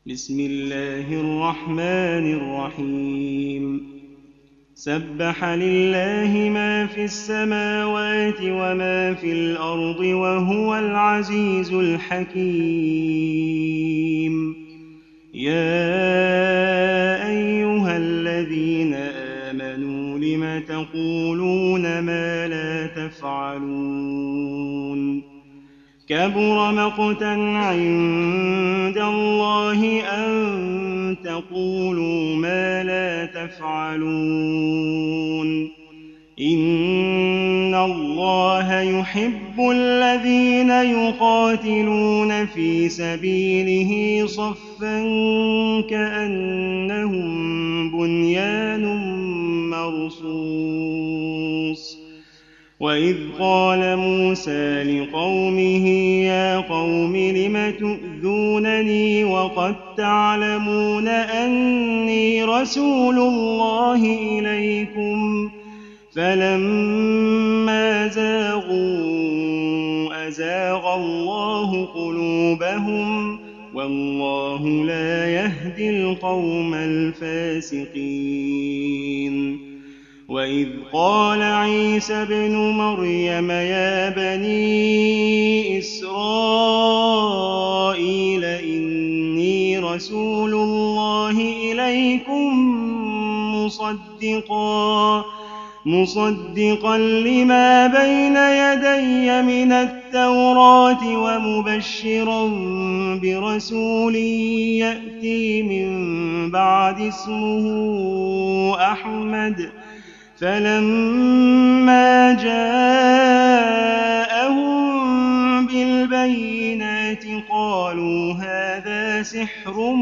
بسم الله الرحمن الرحيم سبح لله ما في السماوات وما في الأرض وهو العزيز الحكيم يا أيها الذين آمنوا لم تقولون ما لا تفعلون كبر مقتا عند الله أن تقولوا ما لا تفعلون إن الله يحب الذين يقاتلون في سبيله صفا كأنهم بنيان مرصوص وإذ قال موسى لقومه يا قوم لم تؤذونني وقد تعلمون أني رسول الله إليكم فلما زاغوا أزاغ الله قلوبهم والله لا يهدي القوم الفاسقين وإذ قال عيسى ابن مريم يا بني إسرائيل إني رسول الله إليكم مصدقا لما بين يدي من التوراة ومبشرا برسول يأتي من بعد اسمه أحمد فلما جاءهم بالبينات قالوا هذا سحر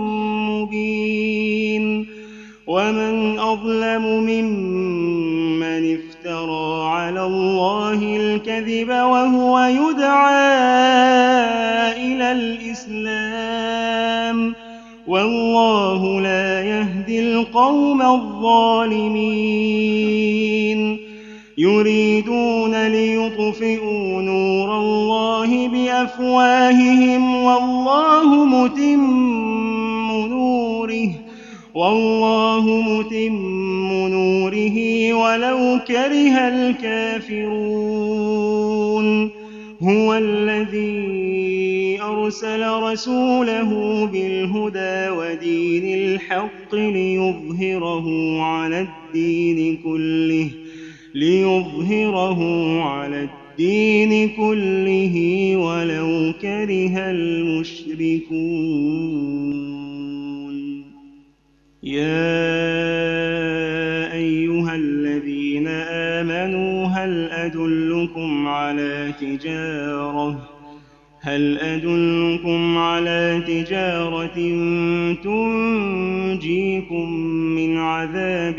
مبين ومن أظلم ممن افترى على الله الكذب وهو يدعى إلى الإسلام والله لا يهدي القوم الظالمين يريدون ليطفئوا نور الله بأفواههم والله متم نوره ولو كره الكافرون هو الذي أرسل رسوله بالهدى ودين الحق ليظهره على الدين كله ولو كره المشركون يا أيها الذين آمنوا هل أدلكم على تجارة تنجيكم من عذاب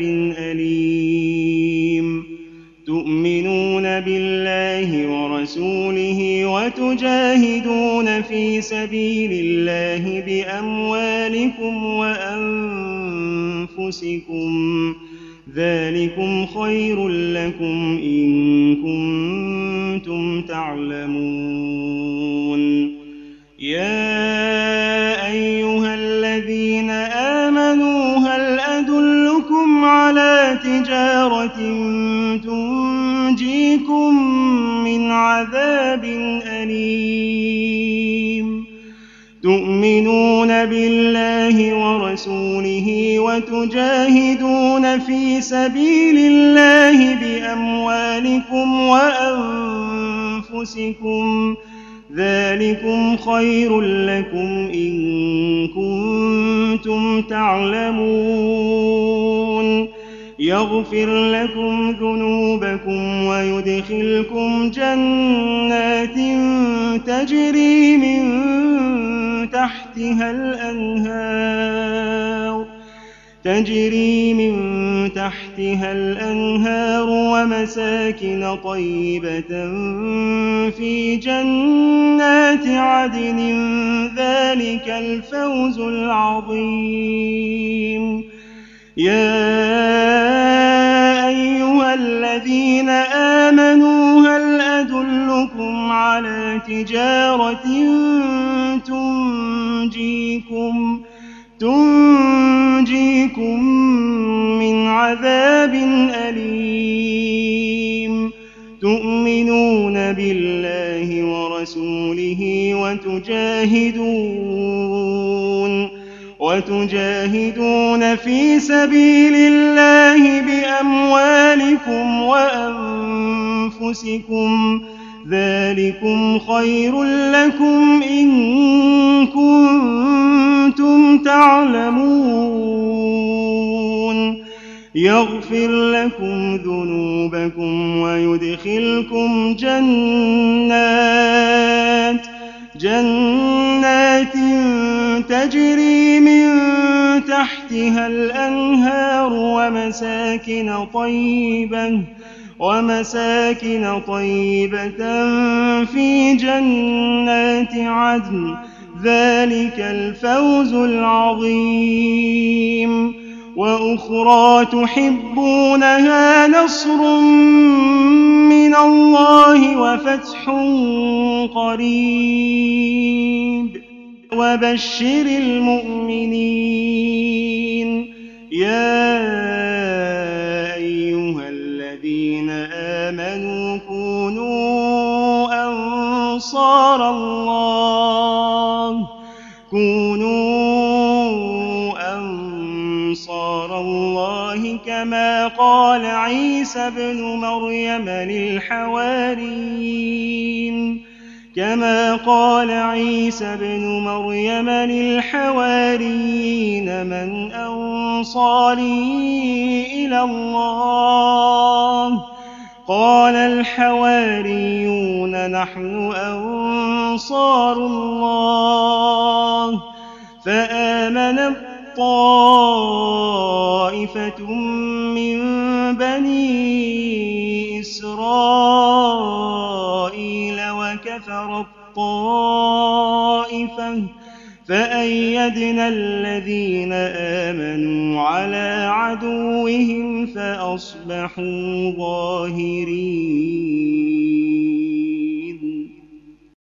أليم تؤمنون بالله ورسوله وتجاهدون في سبيل الله بأموالكم وأنفسكم ذلكم خير لكم إن كنتم تعلمون يا أيها الذين آمنوا هل أدلكم على تجارة تنجيكم من عذاب أليم تؤمنون بالله ورسوله وتجاهدون في سبيل الله بأموالكم وأنفسكم ذلكم خير لكم إن كنتم تعلمون يغفر لكم ذنوبكم ويدخلكم جنات تجري من تحتها الأنهار ومساكن طيبة في جنات عدن ذلك الفوز العظيم يا أيها الذين آمنوا هل أدلكم على تجارة تنجيكم تنجيكم من عذاب أليم تؤمنون بالله ورسوله وتجاهدون في سبيل الله بأموالكم وأنفسكم ذلكم خير لكم إن كنتم تعلمون يغفر لكم ذنوبكم ويدخلكم جنات تجري من تحتها الأنهار ومساكن طيبة في جنات عدن ذلك الفوز العظيم وأخرى تحبونها نصر من الله وفتح قريب وبشر المؤمنين يا أيها الذين آمنوا كونوا أنصار الله كما قال عيسى بن مريم للحواريين من أنصاري إلى الله قال الحواريون نحن أنصار الله فآمنت طائفة من بني إسرائيل وكفرت طائفة فأيدنا الذين آمنوا على عدوهم فأصبحوا ظاهرين.